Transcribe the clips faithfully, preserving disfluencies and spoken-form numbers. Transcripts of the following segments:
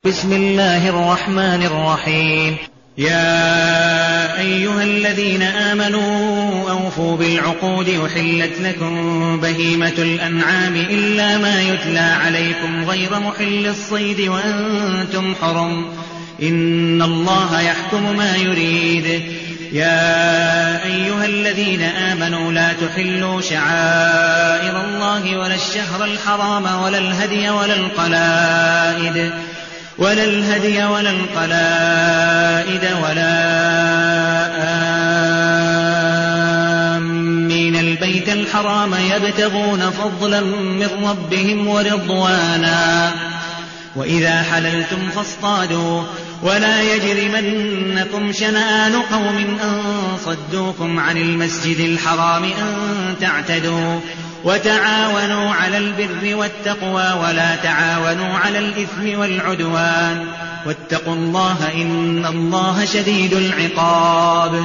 بسم الله الرحمن الرحيم. يا أيها الذين آمنوا أوفوا بالعقود أحلت لكم بهيمة الأنعام إلا ما يتلى عليكم غير محل الصيد وأنتم حرم إن الله يحكم ما يريد. يا أيها الذين آمنوا لا تحلوا شعائر الله ولا الشهر الحرام ولا الهدي ولا القلائد ولا الهدي ولا القلائد ولا آمين البيت الحرام يبتغون فضلا من ربهم ورضوانا وإذا حللتم فاصطادوا ولا يجرمنكم شنآن قوم أن صدوكم عن المسجد الحرام أن تعتدوا وتعاونوا على البر والتقوى ولا تعاونوا على الإثم والعدوان واتقوا الله إن الله شديد العقاب.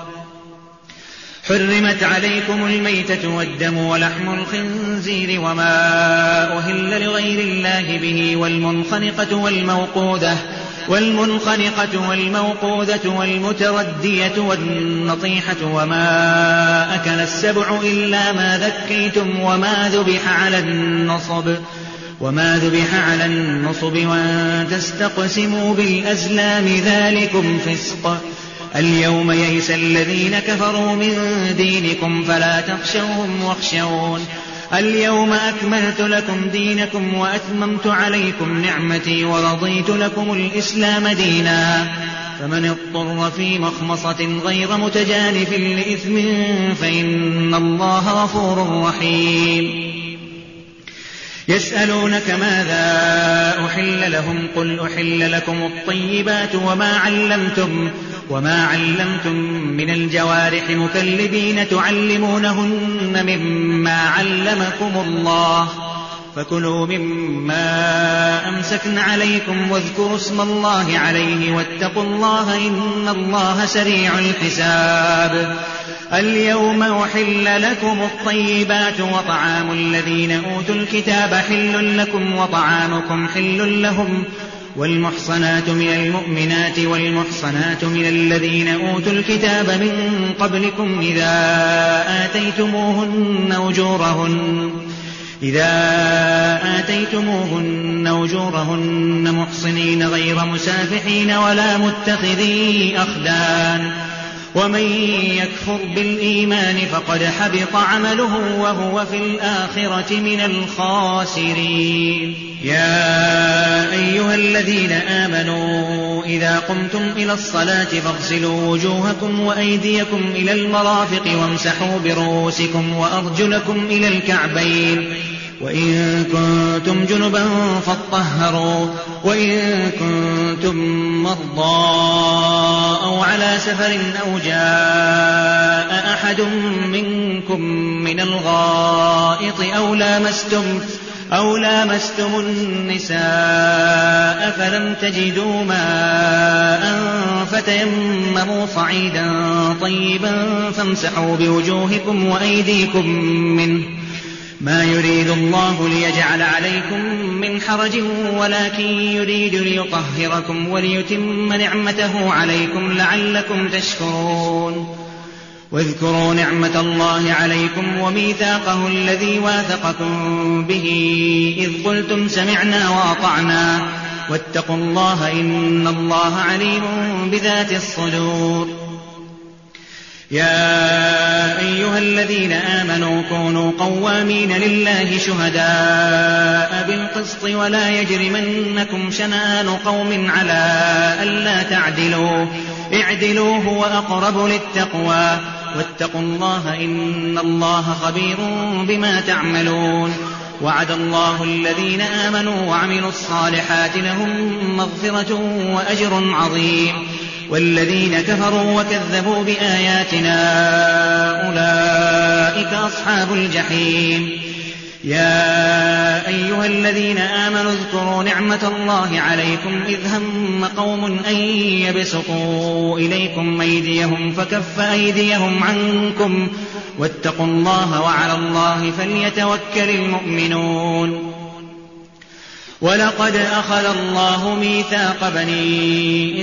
حرمت عليكم الميتة والدم ولحم الخنزير وما أهل لغير الله به والمنخنقة والموقوذة والمنخنقة والموقوذة والمتردية والنطيحة وما أكل السبع إلا ما ذكيتم وما ذبح على النصب وما ذبح على النصب وأن تستقسموا بالأزلام ذلكم فسق. اليوم يئس الذين كفروا من دينكم فلا تخشوهم واخشون. اليوم أكملت لكم دينكم وأتممت عليكم نعمتي ورضيت لكم الإسلام دينا. فمن اضطر في مخمصة غير متجانف لإثم فإن الله غفور رحيم. يسألونك ماذا أحل لهم قل أحل لكم الطيبات وما علمتم وما علمتم من الجوارح مكلبين تعلمونهن مما علمكم الله فكلوا مما أمسكن عليكم واذكروا اسم الله عليه واتقوا الله إن الله سريع الحساب. اليوم أحل لكم الطيبات وطعام الذين أوتوا الكتاب حل لكم وطعامكم حل لهم والمحصنات من المؤمنات والمحصنات من الذين أوتوا الكتاب من قبلكم إذا آتيتموهن أجورهن إذا آتيتموهن أجورهن محصنين غير مسافحين ولا متخذي أخدان ومن يكفر بالإيمان فقد حبط عمله وهو في الآخرة من الخاسرين. يا أيها الذين آمنوا إذا قمتم إلى الصلاة فاغسلوا وجوهكم وأيديكم إلى المرافق وامسحوا برؤوسكم وأرجلكم إلى الكعبين وإن كنتم جنبا فاطهروا وإن كنتم مرضى أو على سفر أو جاء أحد منكم من الغائط أو لامستم أو لامستم النساء فلم تجدوا ماء فتيمموا صعيدا طيبا فامسحوا بوجوهكم وأيديكم منه ما يريد الله ليجعل عليكم من حرج ولكن يريد ليطهركم وليتم نعمته عليكم لعلكم تشكرون. واذكروا نعمة الله عليكم وميثاقه الذي واثقكم به إذ قلتم سمعنا وأطعنا واتقوا الله إن الله عليم بذات الصدور. يا أيها الذين آمنوا كونوا قوامين لله شهداء بالقسط ولا يجرمنكم شنآن قوم على ألا تعدلوا اعدلوا هو أقرب للتقوى واتقوا الله إن الله خبير بما تعملون. وعد الله الذين آمنوا وعملوا الصالحات لهم مغفرة وأجر عظيم والذين كفروا وكذبوا بآياتنا أولئك أصحاب الجحيم. يا أيها الذين آمنوا اذكروا نعمة الله عليكم إذ هم قوم أن يبسطوا إليكم أيديهم فكف أيديهم عنكم واتقوا الله وعلى الله فليتوكل المؤمنون. ولقد أخذ الله ميثاق بني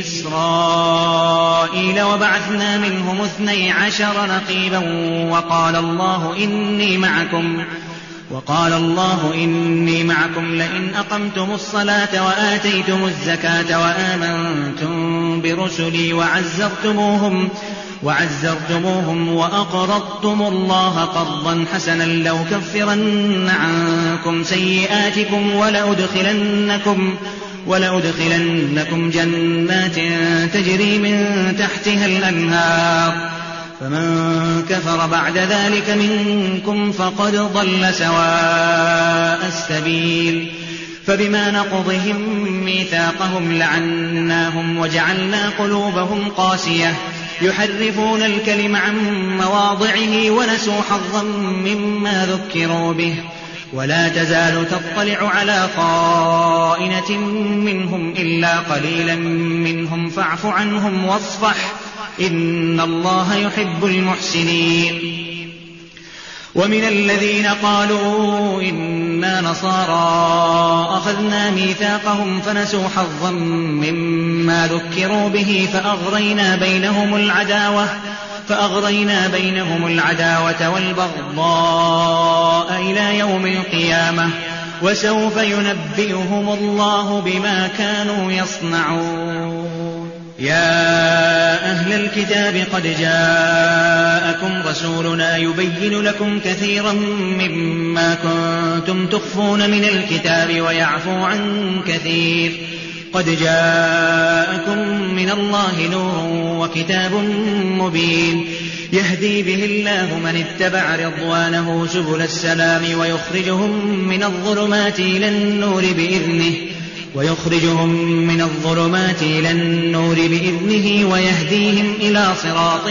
إسرائيل وبعثنا منهم اثني عشر نقيبا وقال الله إني معكم وقال الله إني معكم لئن أقمتم الصلاة وآتيتم الزكاة وآمنتم برسلي وعزرتموهم وعزرتموهم وأقرضتم الله قرضا حسنا لأكفرن عنكم سيئاتكم ولأدخلنكم, ولأدخلنكم جنات تجري من تحتها الأنهار فمن كفر بعد ذلك منكم فقد ضل سواء السبيل. فبما نقضهم ميثاقهم لعناهم وجعلنا قلوبهم قاسية يحرفون الكلم عن مواضعه ونسوا حظا مما ذكروا به ولا تزال تطلع على خائنة منهم إلا قليلا منهم فاعف عنهم واصفح إن الله يحب المحسنين. ومن الذين قالوا إنا نصارى أخذنا ميثاقهم فنسوا حظا مما ذكروا به فأغرينا بينهم العداوة فأغرينا بينهم العداوة والبغضاء إلى يوم القيامة وسوف ينبئهم الله بما كانوا يصنعون. يا أهل الكتاب قد جاءكم رسولنا يبين لكم كثيرا مما كنتم تخفون من الكتاب ويعفو عن كثير قد جاءكم من الله نور وكتاب مبين يهدي به الله من اتبع رضوانه سبل السلام ويخرجهم من الظلمات إلى النور بإذنه ويخرجهم من الظلمات إلى النور بإذنه ويهديهم إلى صراط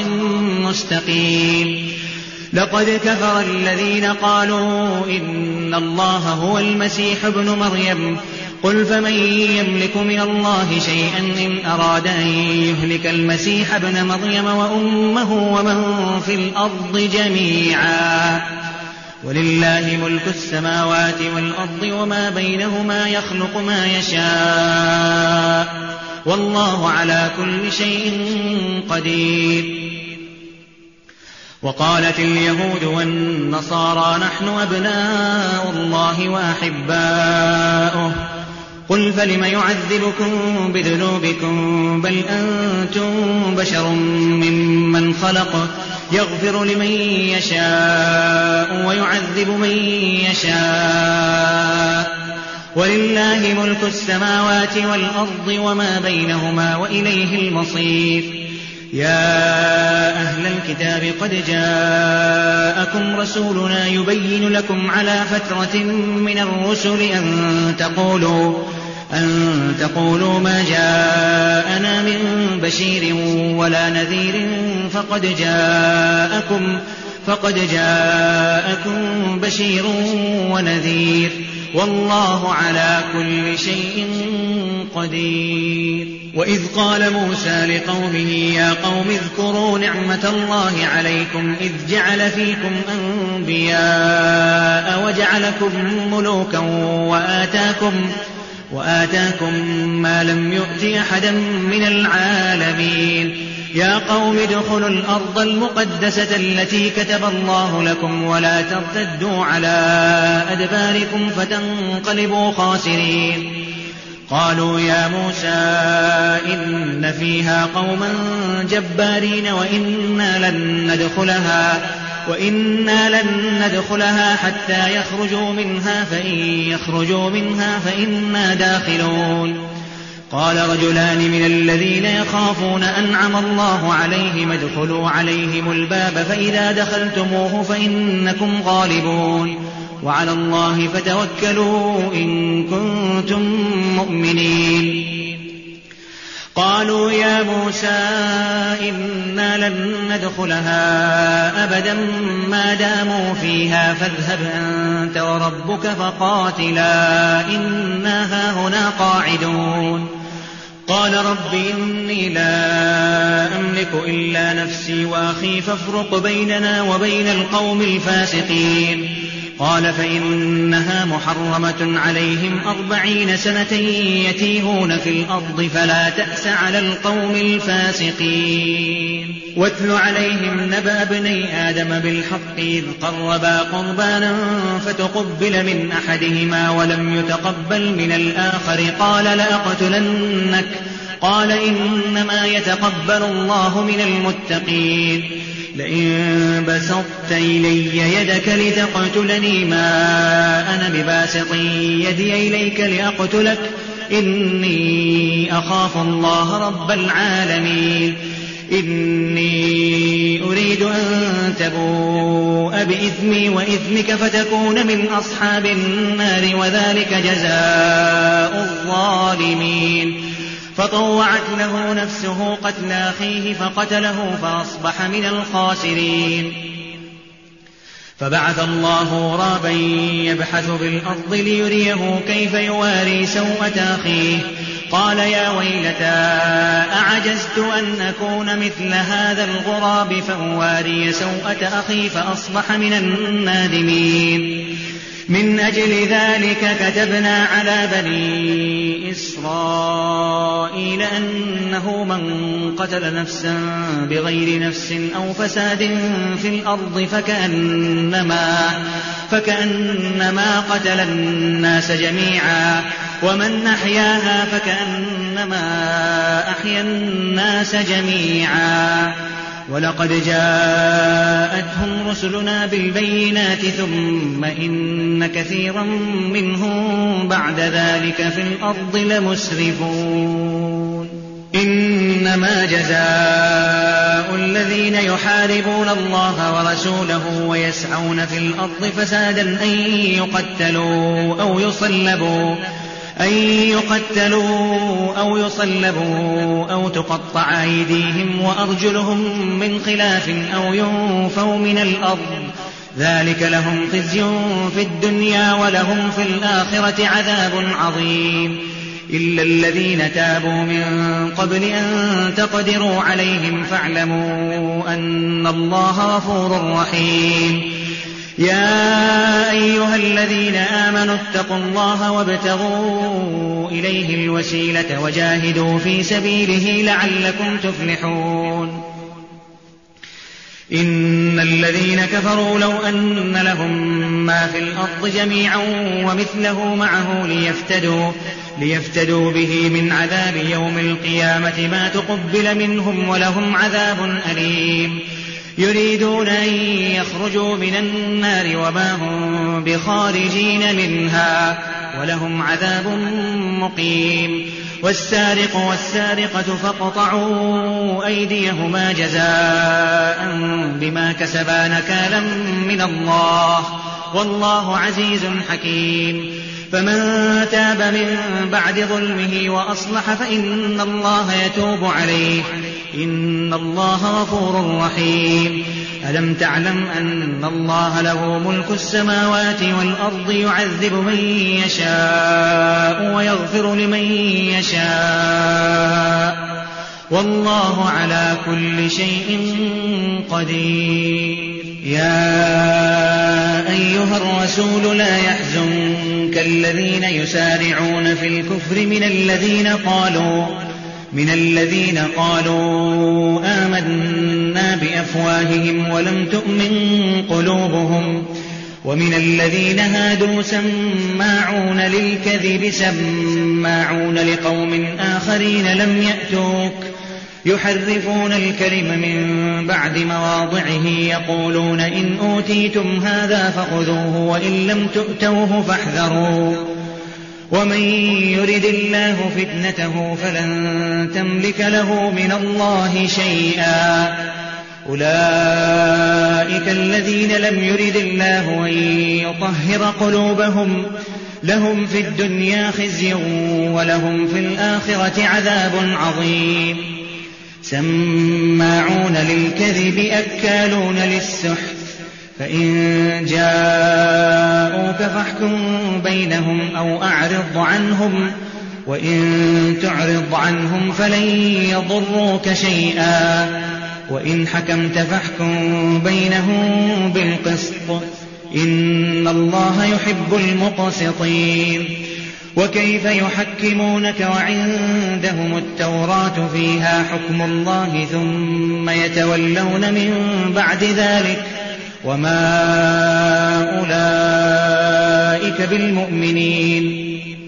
مستقيم. لقد كفر الذين قالوا إن الله هو المسيح ابن مريم قل فمن يملك من الله شيئا إن أراد أن يهلك المسيح ابن مريم وأمه ومن في الأرض جميعا ولله ملك السماوات والأرض وما بينهما يخلق ما يشاء والله على كل شيء قدير. وقالت اليهود والنصارى نحن أبناء الله وأحباؤه قل فلم يعذبكم بذنوبكم بل أنتم بشر ممن خلق يغفر لمن يشاء ويعذب من يشاء ولله ملك السماوات والأرض وما بينهما وإليه المصير. يا أهل الكتاب قد جاءكم رسولنا يبين لكم على فترة من الرسل أن تقولوا أن تقولوا ما جاءنا من بشير ولا نذير فقد جاءكم فقد جاءكم بشير ونذير والله على كل شيء قدير. وإذ قال موسى لقومه يا قوم اذكروا نعمة الله عليكم إذ جعل فيكم أنبياء وجعلكم ملوكا وآتاكم وآتاكم ما لم يؤت أحدا من العالمين. يا قوم ادخلوا الأرض المقدسة التي كتب الله لكم ولا ترتدوا على أدباركم فتنقلبوا خاسرين. قالوا يا موسى إن فيها قوما جبارين وإنا لن ندخلها وإنا لن ندخلها حتى يخرجوا منها فإن يخرجوا منها فإنا داخلون. قال رجلان من الذين يخافون أنعم الله عليهم ادخلوا عليهم الباب فإذا دخلتموه فإنكم غالبون وعلى الله فتوكلوا إن كنتم مؤمنين. قالوا يا موسى إنا لن ندخلها أبدا ما داموا فيها فاذهب أنت وربك فقاتلا إنا هاهنا قاعدون. قال رب إني لا أملك إلا نفسي وأخي فافرق بيننا وبين القوم الفاسقين. قال فإنها محرمة عليهم أربعين سنة يتيهون في الأرض فلا تأس على القوم الفاسقين. واتل عليهم نبأ ابني آدم بالحق إذ قربا قربانا فتقبل من أحدهما ولم يتقبل من الآخر قال لأقتلنك قال إنما يتقبل الله من المتقين. لئن بسطت إلي يدك لتقتلني ما أنا بباسط يدي إليك لأقتلك إني أخاف الله رب العالمين. إني أريد أن تبوء بإثمي وإثمك فتكون من أصحاب النار وذلك جزاء الظالمين. فطوعت له نفسه قتل أخيه فقتله فأصبح من الخاسرين. فبعث الله غرابا يبحث في الأرض ليريه كيف يواري سوءة أخيه قال يا ويلتى أعجزت أن أكون مثل هذا الغراب فأواري سوءة أخي فأصبح من النادمين. من أجل ذلك كتبنا على بني إسرائيل أنه من قتل نفسا بغير نفس أو فساد في الأرض فكأنما, فكأنما قتل الناس جميعا ومن أحياها فكأنما أحيا الناس جميعا. ولقد جاءتهم رسلنا بالبينات ثم إن كثيرا منهم بعد ذلك في الأرض لمسرفون. إنما جزاء الذين يحاربون الله ورسوله ويسعون في الأرض فسادا أن يقتلوا أو يصلبوا أن يقتلوا أو يصلبوا أو تقطع أيديهم وأرجلهم من خلاف أو ينفوا من الأرض ذلك لهم خزي في الدنيا ولهم في الآخرة عذاب عظيم. إلا الذين تابوا من قبل أن تقدروا عليهم فاعلموا أن الله غفور رحيم. يا أيها الذين آمنوا اتقوا الله وابتغوا إليه الوسيلة وجاهدوا في سبيله لعلكم تفلحون. إن الذين كفروا لو أن لهم ما في الأرض جميعا ومثله معه ليفتدوا, ليفتدوا به من عذاب يوم القيامة ما تقبل منهم ولهم عذاب أليم. يريدون أن يخرجوا من النار وما هم بخارجين منها ولهم عذاب مقيم. والسارق والسارقة فاقطعوا أيديهما جزاء بما كسبا نكالا من الله والله عزيز حكيم. فمن تاب من بعد ظلمه وأصلح فإن الله يتوب عليه إن الله غفور رحيم. ألم تعلم أن الله له ملك السماوات والأرض يعذب من يشاء ويغفر لمن يشاء والله على كل شيء قدير. يا أيها الرسول لا يحزنك الذين يسارعون في الكفر من الذين قالوا من الذين قالوا آمنا بأفواههم ولم تؤمن قلوبهم ومن الذين هادوا سماعون للكذب سماعون لقوم آخرين لم يأتوك يحرفون الكلم من بعد مواضعه يقولون إن أوتيتم هذا فخذوه وإن لم تؤتوه فاحذروا ومن يرد الله فتنته فلن تملك له من الله شيئا. أولئك الذين لم يرد الله أن يطهر قلوبهم لهم في الدنيا خزي ولهم في الآخرة عذاب عظيم. سماعون للكذب أكالون للسحت فإن جاءوك فاحكم بينهم أو أعرض عنهم وإن تعرض عنهم فلن يضروك شيئا وإن حكمت فاحكم بينهم بالقسط إن الله يحب المقسطين. وكيف يحكمونك وعندهم التوراة فيها حكم الله ثم يتولون من بعد ذلك وما أولئك بالمؤمنين.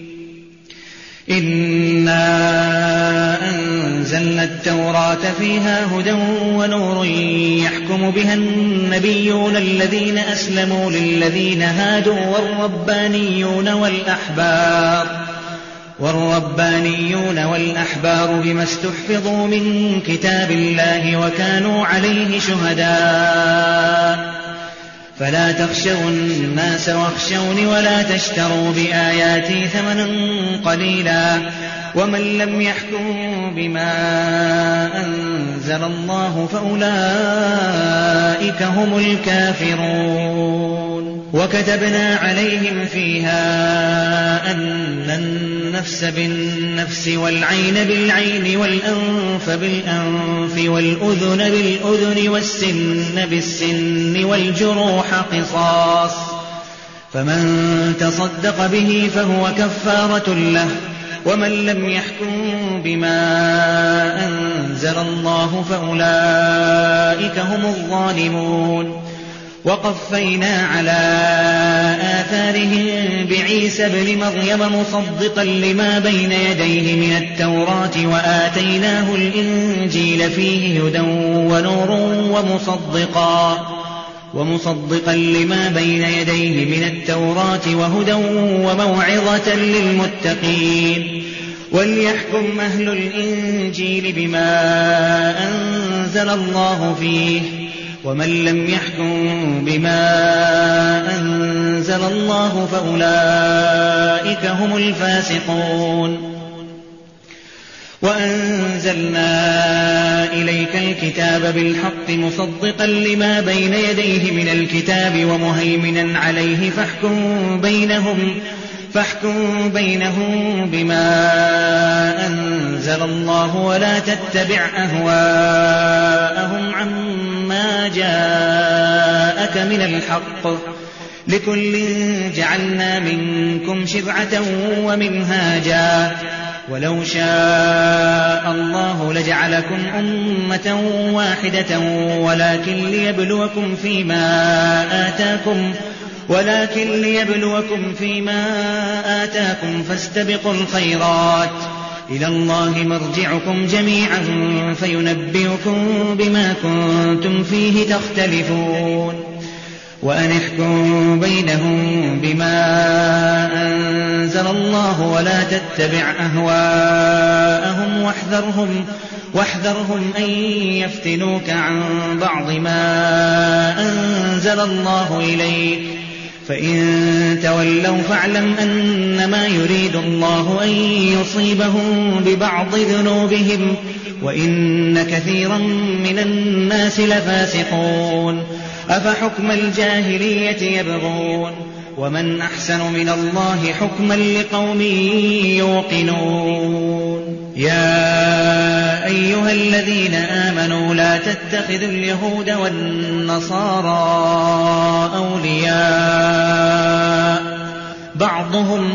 إنا أنزلنا التوراة فيها هدى ونور يحكم بها النبيون الذين أسلموا للذين هادوا والربانيون والأحبار والربانيون والأحبار بما استحفظوا من كتاب الله وكانوا عليه شهداء. فلا تخشوا الناس واخشوني ولا تشتروا بآياتي ثمنا قليلا ومن لم يحكم بما أنزل الله فأولئك هم الكافرون. وكتبنا عليهم فيها أن النفس بالنفس والعين بالعين والأنف بالأنف والأذن بالأذن والسن بالسن والجروح قصاص فمن تصدق به فهو كفارة له ومن لم يحكم بما أنزل الله فأولئك هم الظالمون. وقفينا على آثارهم بعيسى ابن مريم مصدقا لما بين يديه من التوراة وآتيناه الإنجيل فيه هدى ونور ومصدقا ومصدقا لما بين يديه من التوراة وهدى وموعظة للمتقين. وليحكم أهل الإنجيل بما أنزل الله فيه ومن لم يحكم بما أنزل الله فأولئك هم الفاسقون. وأنزلنا إليك الكتاب بالحق مصدقا لما بين يديه من الكتاب ومهيمنا عليه فاحكم بينهم فاحكم بينهم بما أنزل الله ولا تتبع أهواءهم عما جاءك من الحق لكل جعلنا منكم شرعة ومنهاجا ولو شاء الله لجعلكم أمة واحدة ولكن ليبلوكم فيما آتاكم ولكن ليبلوكم فيما آتاكم فاستبقوا الخيرات إلى الله مرجعكم جميعا فينبئكم بما كنتم فيه تختلفون. وأن احكم بينهم بما أنزل الله ولا تتبع أهواءهم واحذرهم واحذرهم أن يفتنوك عن بعض ما أنزل الله إليك فإن تولوا فاعلم أنما يريد الله أن يصيبهم ببعض ذنوبهم وإن كثيرا من الناس لفاسقون. أفحكم الجاهلية يبغون ومن أحسن من الله حكما لقوم يوقنون. يا أيها الذين آمنوا لا تتخذوا اليهود والنصارى أولياء بعضهم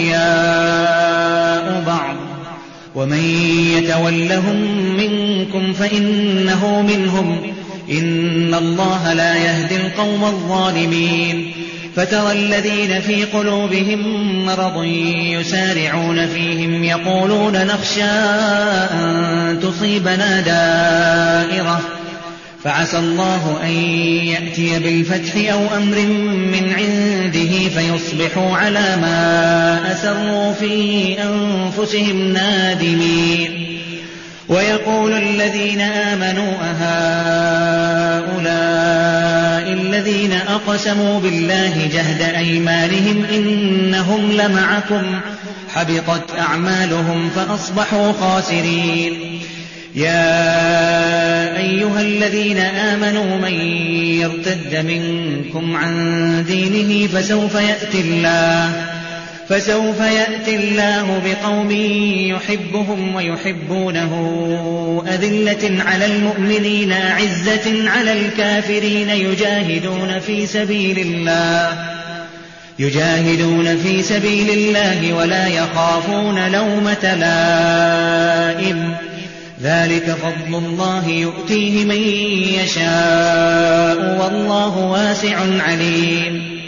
أولياء بعض ومن يتولهم منكم فإنه منهم إن الله لا يهدي القوم الظالمين. فترى الذين في قلوبهم مرض يسارعون فيهم يقولون نخشى أن تصيبنا دائرة فعسى الله أن يأتي بالفتح أو أمر من عنده فيصبحوا على ما أسروا في أنفسهم نادمين. ويقول الذين آمنوا أهؤلاء الذين أقسموا بالله جهد أيمانهم إنهم لمعكم حبطت أعمالهم فأصبحوا خاسرين. يا أيها الذين آمنوا من يرتد منكم عن دينه فسوف يأتي الله فسوف يأتي الله بقوم يحبهم ويحبونه أذلة على المؤمنين أعزة على الكافرين يجاهدون في سبيل الله يجاهدون في سبيل الله ولا يخافون لومة لائم ذلك فضل الله يؤتيه من يشاء والله واسع عليم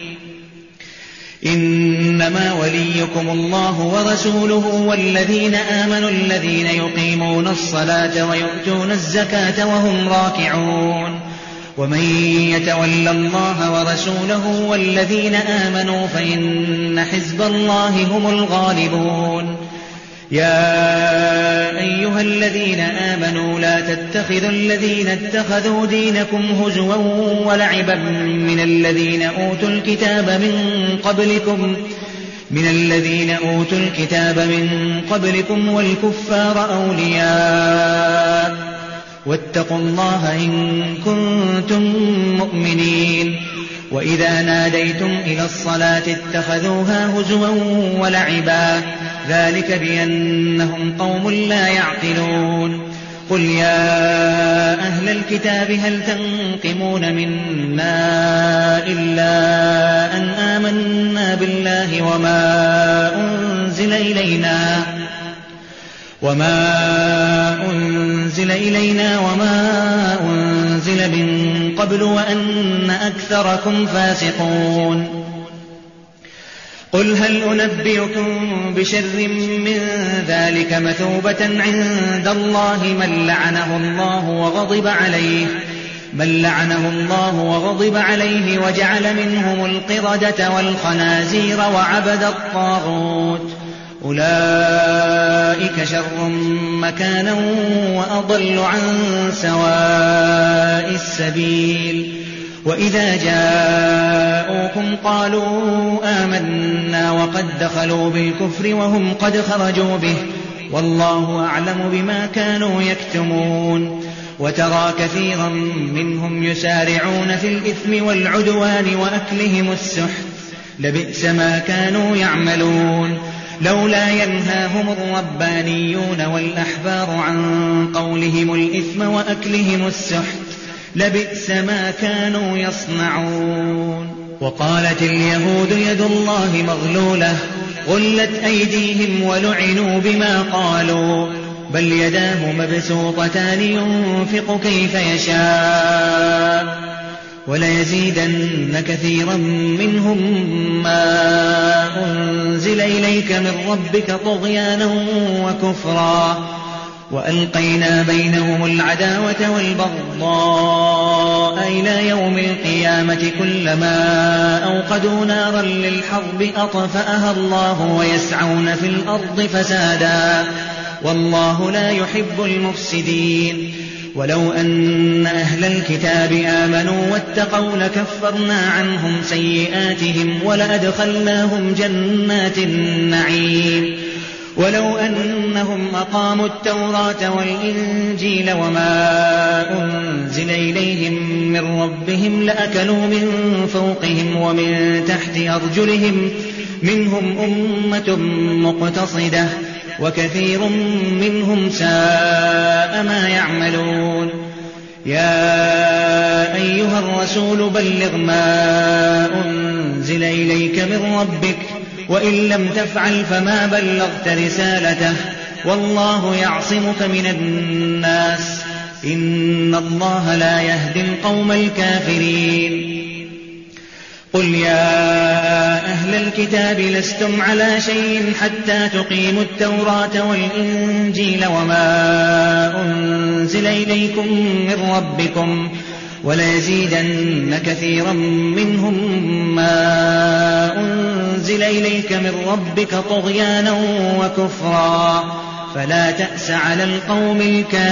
إنما وليكم الله ورسوله والذين آمنوا الذين يقيمون الصلاة ويؤتون الزكاة وهم راكعون ومن يتول الله ورسوله والذين آمنوا فإن حزب الله هم الغالبون يا أيها الذين آمنوا لا تتخذوا الذين اتخذوا دينكم هزوا ولعبا من الذين أوتوا الكتاب من قبلكم من الذين أوتوا الكتاب من قبلكم والكفار أولياء واتقوا الله إن كنتم مؤمنين وإذا ناديتم إلى الصلاة اتخذوها هزوا ولعبا ذلك بأنهم قوم لا يعقلون قل يا أهل الكتاب هل تنقمون منا إلا أن آمنا بالله وما أنزل إلينا وما أنزل إلينا وما أنزل من قبل وأن أكثركم فاسقون قل هل أنبئكم بشر من ذلك مثوبة عند الله من لعنه الله وغضب عليه من لعنه الله وغضب عليه وجعل منهم القردة والخنازير وعبد الطاغوت أولئك شر مكانا وأضل عن سواء السبيل وإذا جاءوكم قالوا آمنا وقد دخلوا بالكفر وهم قد خرجوا به والله أعلم بما كانوا يكتمون وترى كثيرا منهم يسارعون في الإثم والعدوان وأكلهم السحت لبئس ما كانوا يعملون لولا ينهاهم الربانيون والأحبار عن قولهم الإثم وأكلهم السحت لبئس ما كانوا يصنعون وقالت اليهود يد الله مغلولة غلت أيديهم ولعنوا بما قالوا بل يداه مبسوطتان ينفق كيف يشاء وليزيدن كثيرا منهم ما أنزل إليك من ربك طغيانا وكفرا وألقينا بينهم العداوة والبغضاء إلى يوم القيامة كلما أوقدوا نارا للحرب أطفأها الله ويسعون في الأرض فسادا والله لا يحب المفسدين ولو أن أهل الكتاب آمنوا واتقوا لكفرنا عنهم سيئاتهم ولأدخلناهم جنات النعيم ولو أنهم أقاموا التوراة والإنجيل وما أنزل إليهم من ربهم لأكلوا من فوقهم ومن تحت أرجلهم منهم أمة مقتصدة وكثير منهم ساء ما يعملون يا أيها الرسول بلغ ما أنزل إليك من ربك وإن لم تفعل فما بلغت رسالته والله يعصمك من الناس إن الله لا يهدي القوم الكافرين قل يا أهل الكتاب لستم على شيء حتى تقيموا التوراة والإنجيل وما أنزل إليكم من ربكم وليزيدن كثيرا منهم ما أنزل إليك من ربك طغيانا وكفرا فلا تأس على القوم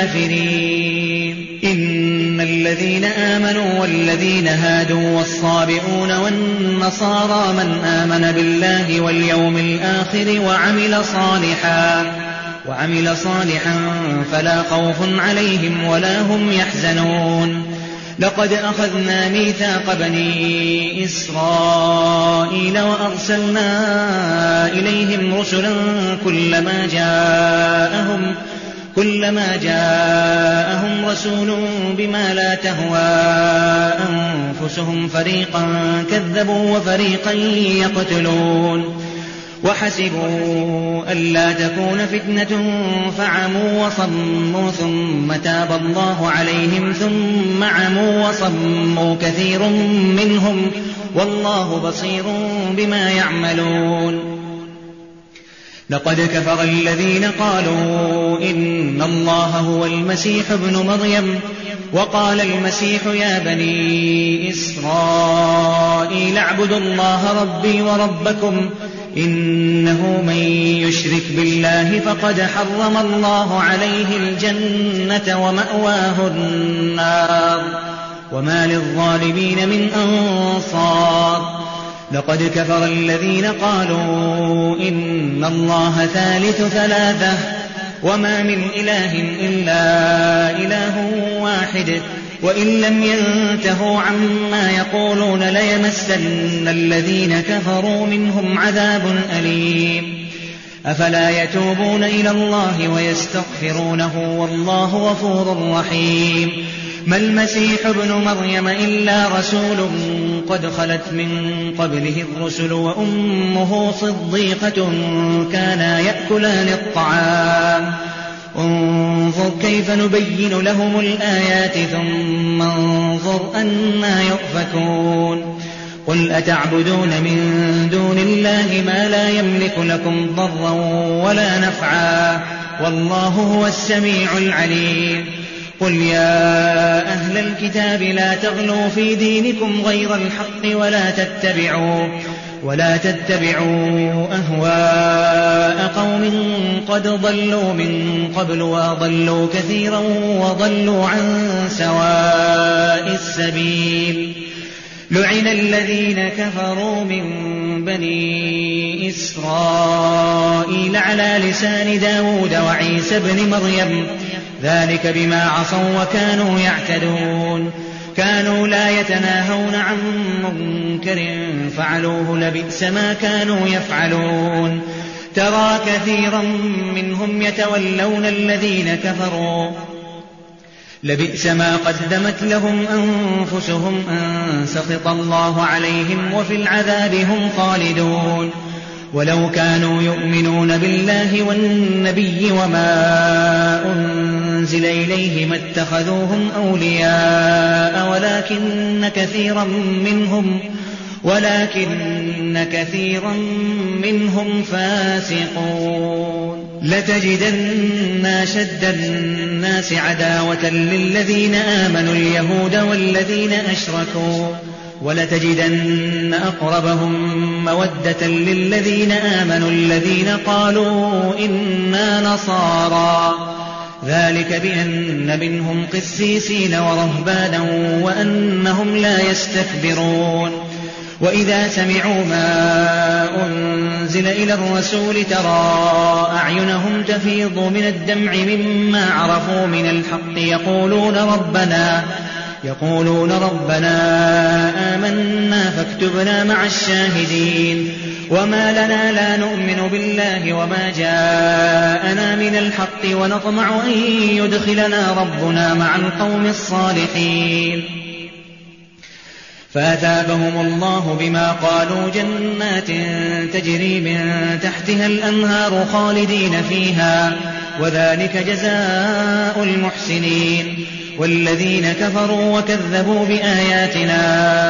الكافرين إن الذين آمنوا والذين هادوا والصابئون والنصارى من آمن بالله واليوم الآخر وعمل صالحا وعمل صالحا فلا خوف عليهم ولا هم يحزنون لقد أخذنا ميثاق بني إسرائيل وأرسلنا إليهم رسلا كلما جاءهم كلما جاءهم رسول بما لا تهوى أنفسهم فريقا كذبوا وفريقا يقتلون وحسبوا ألا تكون فتنة فعموا وصموا ثم تاب الله عليهم ثم عموا وصموا كثير منهم والله بصير بما يعملون. لقد كفر الذين قالوا إن الله هو المسيح ابن مريم وقال المسيح يا بني إسرائيل اعبدوا الله ربي وربكم إنه من يشرك بالله فقد حرم الله عليه الجنة ومأواه النار وما للظالمين من أنصار. لقد كفر الذين قالوا إن الله ثالث ثلاثة وما من إله إلا إله واحد وإن لم ينتهوا عما يقولون ليمسن الذين كفروا منهم عذاب أليم. أفلا يتوبون إلى الله ويستغفرونه والله غفور رحيم. ما المسيح ابن مريم إلا رسول قد خلت من قبله الرسل وأمه صديقة كانا يأكلان الطعام انظر كيف نبين لهم الآيات ثم انظر أنى يؤفكون. قل أتعبدون من دون الله ما لا يملك لكم ضرا ولا نفعا والله هو السميع العليم. قل يا أهل الكتاب لا تغلوا في دينكم غير الحق ولا تتبعوا ولا تتبعوا أهواء قوم قد ضلوا من قبل وضلوا كثيرا وضلوا عن سواء السبيل. لعن الذين كفروا من بني إسرائيل على لسان داود وعيسى بن مريم ذلك بما عصوا وكانوا يعتدون. كانوا لا يتناهون عن منكر فعلوه لبئس ما كانوا يفعلون. ترى كثيرا منهم يتولون الذين كفروا لبئس ما قدمت لهم أنفسهم أن سخط الله عليهم وفي العذاب هم خالدون. ولو كانوا يؤمنون بالله والنبي وما أنزل إليه ما اتخذوهم أولياء ولكن كثيرا منهم ولكن كثيرا منهم فاسقون. لتجدن أشد الناس عداوة للذين آمنوا اليهود والذين أشركوا ولتجدن أقربهم مودة للذين آمنوا الذين قالوا إنا نصارى ذلك بأن منهم قسيسين ورهبانا وأنهم لا يستكبرون. وإذا سمعوا ما أنزل إلى الرسول ترى أعينهم تفيض من الدمع مما عرفوا من الحق يقولون ربنا يقولون ربنا آمنا فاكتبنا مع الشاهدين. وما لنا لا نؤمن بالله وما جاءنا من الحق ونطمع أن يدخلنا ربنا مع القوم الصالحين. فأثابهم الله بما قالوا جنات تجري من تحتها الأنهار خالدين فيها وذلك جزاء المحسنين. والذين كفروا وكذبوا بآياتنا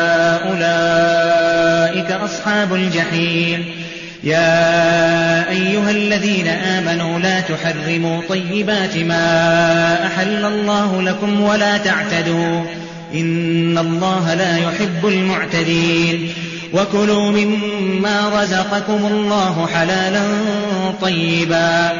أولئك أصحاب الجحيم. يا أيها الذين آمنوا لا تحرموا طيبات ما أحل الله لكم ولا تعتدوا إن الله لا يحب المعتدين. وكلوا مما رزقكم الله حلالا طيبا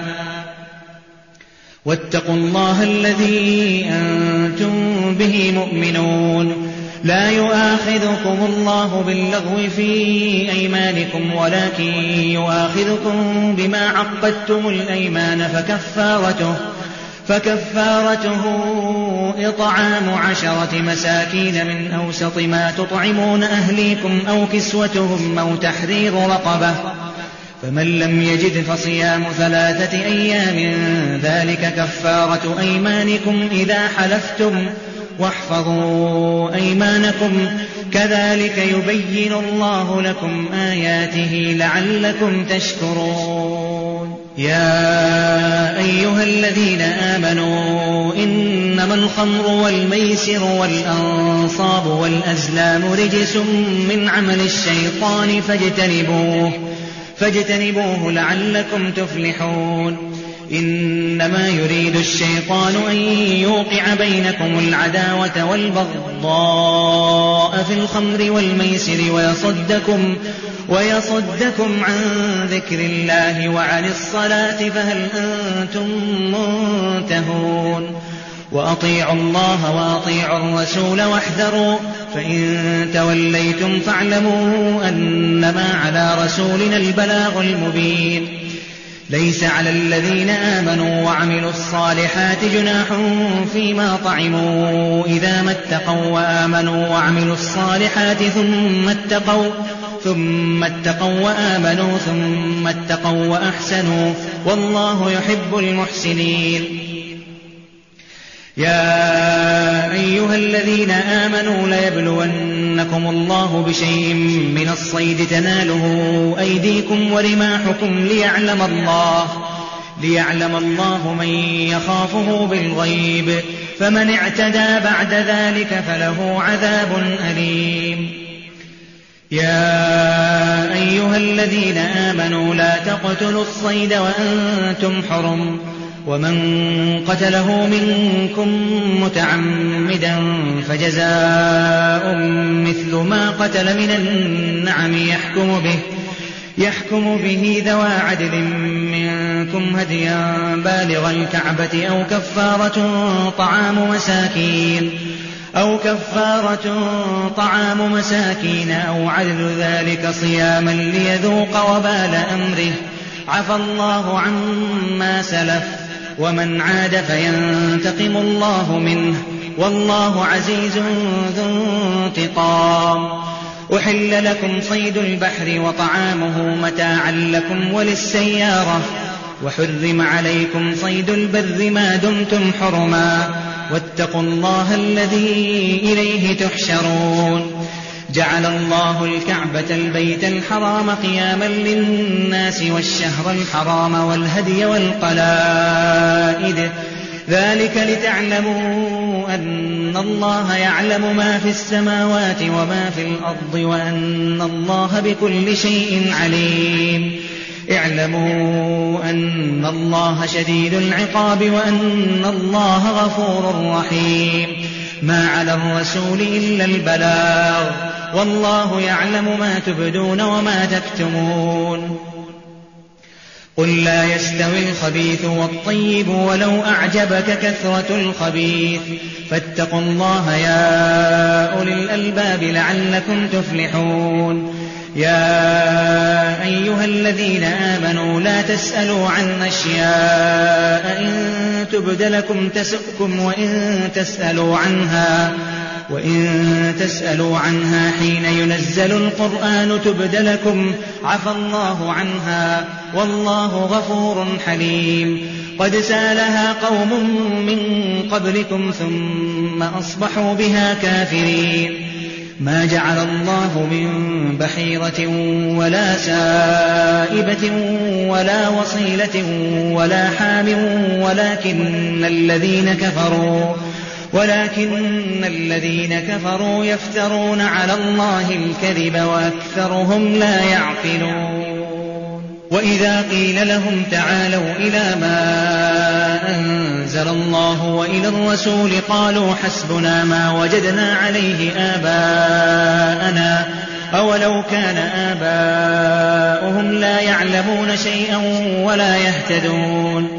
واتقوا الله الذي أنتم به مؤمنون. لا يؤاخذكم الله باللغو في أيمانكم ولكن يؤاخذكم بما عقدتم الأيمان فكفارته فكفارته إطعام عشرة مساكين من أوسط ما تطعمون أهليكم أو كسوتهم أو تحرير رقبة، فمن لم يجد فصيام ثلاثة أيام ذلك كفارة أيمانكم إذا حلفتم، واحفظوا أيمانكم كذلك يبين الله لكم آياته لعلكم تشكرون. يا أيها الذين آمنوا إنما الخمر والميسر والأنصاب والأزلام رجس من عمل الشيطان فاجتنبوه فاجتنبوه لعلكم تفلحون. إنما يريد الشيطان أن يوقع بينكم العداوة والبغضاء في الخمر والميسر ويصدكم, ويصدكم عن ذكر الله وعن الصلاة فهل أنتم منتهون. وأطيعوا الله وأطيعوا الرسول واحذروا، فإن توليتم فاعلموا أنما على رسولنا البلاغ المبين. ليس على الذين آمنوا وعملوا الصالحات جناح فيما طعموا إذا ما اتقوا وآمنوا وعملوا الصالحات ثم اتقوا ثم اتقوا وآمنوا ثم اتقوا وأحسنوا والله يحب المحسنين. يا أيها الذين آمنوا ليبلونكم الله بشيء من الصيد تناله أيديكم ورماحكم ليعلم الله, ليعلم الله من يخافه بالغيب، فمن اعتدى بعد ذلك فله عذاب أليم. يا أيها الذين آمنوا لا تقتلوا الصيد وأنتم حرم، ومن قتله منكم متعمدا فجزاء مثل ما قتل من النعم يحكم به, يحكم به ذوى عدل منكم هديا بالغ الكعبة أو كفارة طعام مساكين أو كفارة طعام مساكين أو عدل ذلك صياما ليذوق وبال أمره، عفى الله عما سلف ومن عاد فينتقم الله منه والله عزيز ذو انتقام. أحل لكم صيد البحر وطعامه متاعا لكم وللسيارة، وحرم عليكم صيد البر ما دمتم حرما، واتقوا الله الذي إليه تحشرون. جعل الله الكعبة البيت الحرام قياما للناس والشهر الحرام والهدي والقلائد، ذلك لتعلموا أن الله يعلم ما في السماوات وما في الأرض وأن الله بكل شيء عليم. اعلموا أن الله شديد العقاب وأن الله غفور رحيم. ما على الرسول إلا البلاغ، والله يعلم ما تبدون وما تكتمون. قل لا يستوي الخبيث والطيب ولو أعجبك كثرة الخبيث، فاتقوا الله يا أولي الألباب لعلكم تفلحون. يا أيها الذين آمنوا لا تسألوا عن أشياء إن تبد لكم تسؤكم وإن تسألوا عنها وإن تسألوا عنها حين ينزل القرآن تبد لكم عفى الله عنها والله غفور حليم. قد سألها قوم من قبلكم ثم أصبحوا بها كافرين. ما جعل الله من بحيرة ولا سائبة ولا وصيلة ولا حام ولكن الذين كفروا ولكن الذين كفروا يفترون على الله الكذب وأكثرهم لا يعقلون. وإذا قيل لهم تعالوا إلى ما أنزل الله وإلى الرسول قالوا حسبنا ما وجدنا عليه آباءنا أولو كان آباؤهم لا يعلمون شيئا ولا يهتدون.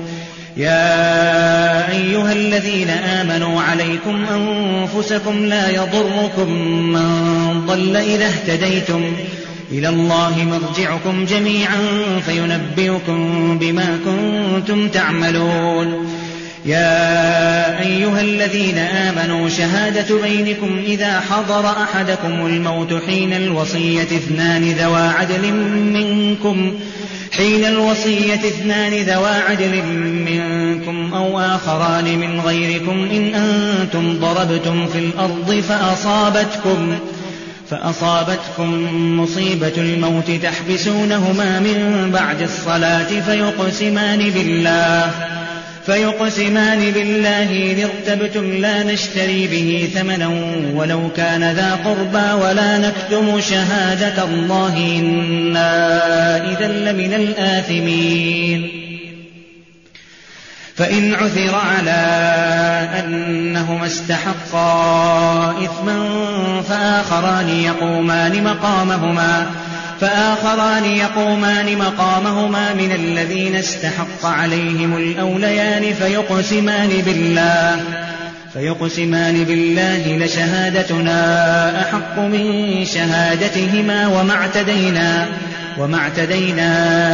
يا أيها الذين آمنوا عليكم أنفسكم لا يضركم من ضل إذا اهتديتم إلى الله مرجعكم جميعا فينبئكم بما كنتم تعملون. يا أيها الذين آمنوا شهادة بينكم إذا حضر أحدكم الموت حين الوصية اثنان ذوى عدل منكم حين الوصية اثنان ذوى عدل منكم أو آخران من غيركم إن أنتم ضربتم في الأرض فأصابتكم فأصابتكم مصيبة الموت تحبسونهما من بعد الصلاة فيقسمان بالله فيقسمان بالله إن ارتبتم لا نشتري به ثمنا ولو كان ذا قربى ولا نكتم شهادة الله إنا إذا لمن الآثمين. فإن عثر على أنهما استحقا إثما فآخران يقومان مقامهما فآخران يقومان مقامهما من الذين استحق عليهم الأوليان فيقسمان بالله فيقسمان بالله لشهادتنا أحق من شهادتهما وما اعتدينا وما اعتدينا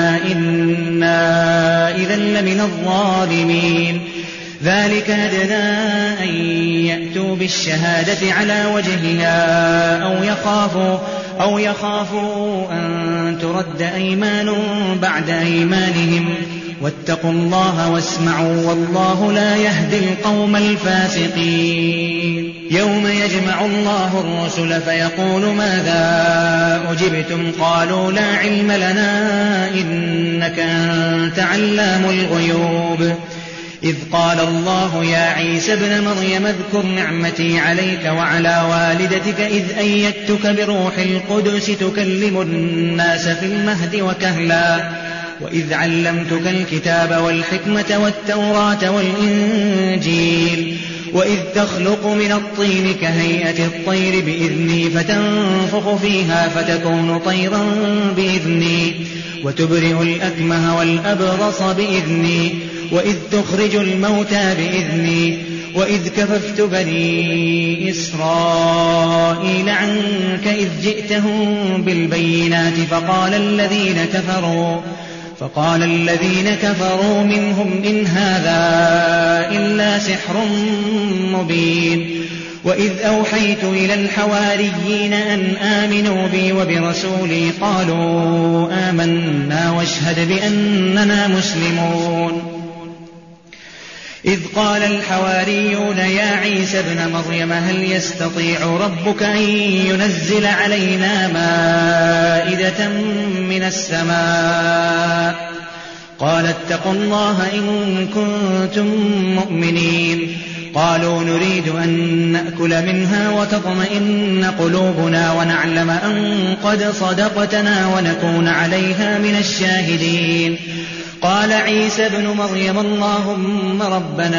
إنا إذا لمن الظالمين. ذلك أدنى أن يأتوا بالشهادة على وجهها أو يخافوا أو يخافوا أن ترد أيمان بعد أيمانهم واتقوا الله واسمعوا والله لا يهدي القوم الفاسقين. يوم يجمع الله الرسل فيقول ماذا أجبتم قالوا لا علم لنا إنك أنت علام الغيوب. إذ قال الله يا عيسى ابن مريم اذكر نعمتي عليك وعلى والدتك إذ أيدتك بروح القدس تكلم الناس في المهد وكهلا وإذ علمتك الكتاب والحكمة والتوراة والإنجيل وإذ تخلق من الطين كهيئة الطير بإذني فتنفخ فيها فتكون طيرا بإذني وتبرئ الأكمه والأبرص بإذني وإذ تخرج الموتى بإذني وإذ كففت بني إسرائيل عنك إذ جئتهم بالبينات فقال الذين كفروا فقال الذين كفروا منهم إن هذا إلا سحر مبين. وإذ أوحيت إلى الحواريين أن آمنوا بي وبرسولي قالوا آمنا واشهد بأننا مسلمون. إذ قال الحواريون يا عيسى ابن مريم هل يستطيع ربك أن ينزل علينا مائدة من السماء قال اتقوا الله إن كنتم مؤمنين. قالوا نريد أن نأكل منها وتطمئن قلوبنا ونعلم أن قد صدقتنا ونكون عليها من الشاهدين. قال عيسى ابن مريم اللهم ربنا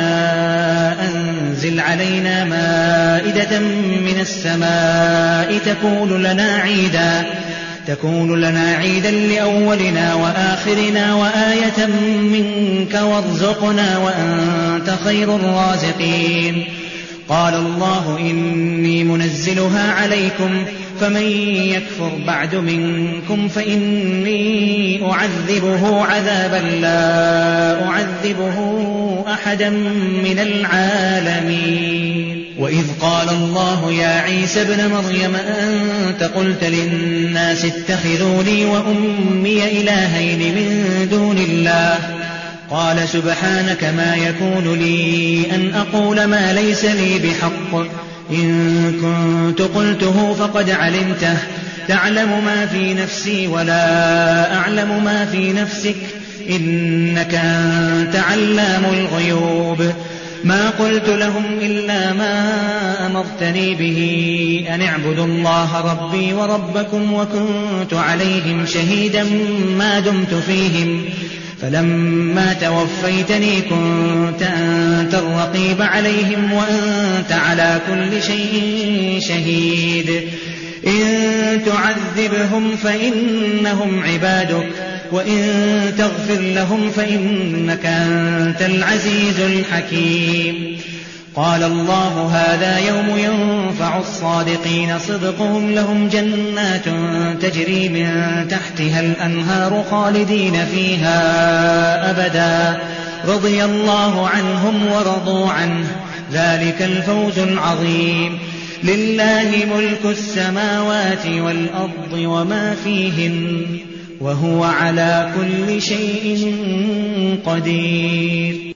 أنزل علينا مائدة من السماء تكون لنا عيدا تكون لنا عيدا لأولنا وآخرنا وآية منك وارزقنا وأنت خير الرازقين. قال الله إني منزلها عليكم فمن يكفر بعد منكم فإني أعذبه عذابا لا أعذبه أحدا من العالمين. وإذ قال الله يا عيسى ابن مريم أنت قلت للناس اتخذوني وأمي إلهين من دون الله قال سبحانك ما يكون لي أن أقول ما ليس لي بحق إن كنت قلته فقد علمته تعلم ما في نفسي ولا أعلم ما في نفسك إنك أنت علام الغيوب. ما قلت لهم إلا ما أمرتني به أن اعبدوا الله ربي وربكم وكنت عليهم شهيدا ما دمت فيهم فلما توفيتني كنت أنت الرقيب عليهم وأنت على كل شيء شهيد. إن تعذبهم فإنهم عبادك وإن تغفر لهم فإنك أنت العزيز الحكيم. قال الله هذا يوم ينفع الصادقين صدقهم لهم جنات تجري من تحتها الأنهار خالدين فيها أبدا رضي الله عنهم ورضوا عنه ذلك الفوز العظيم. لله ملك السماوات والأرض وما فيهن وهو على كل شيء قدير.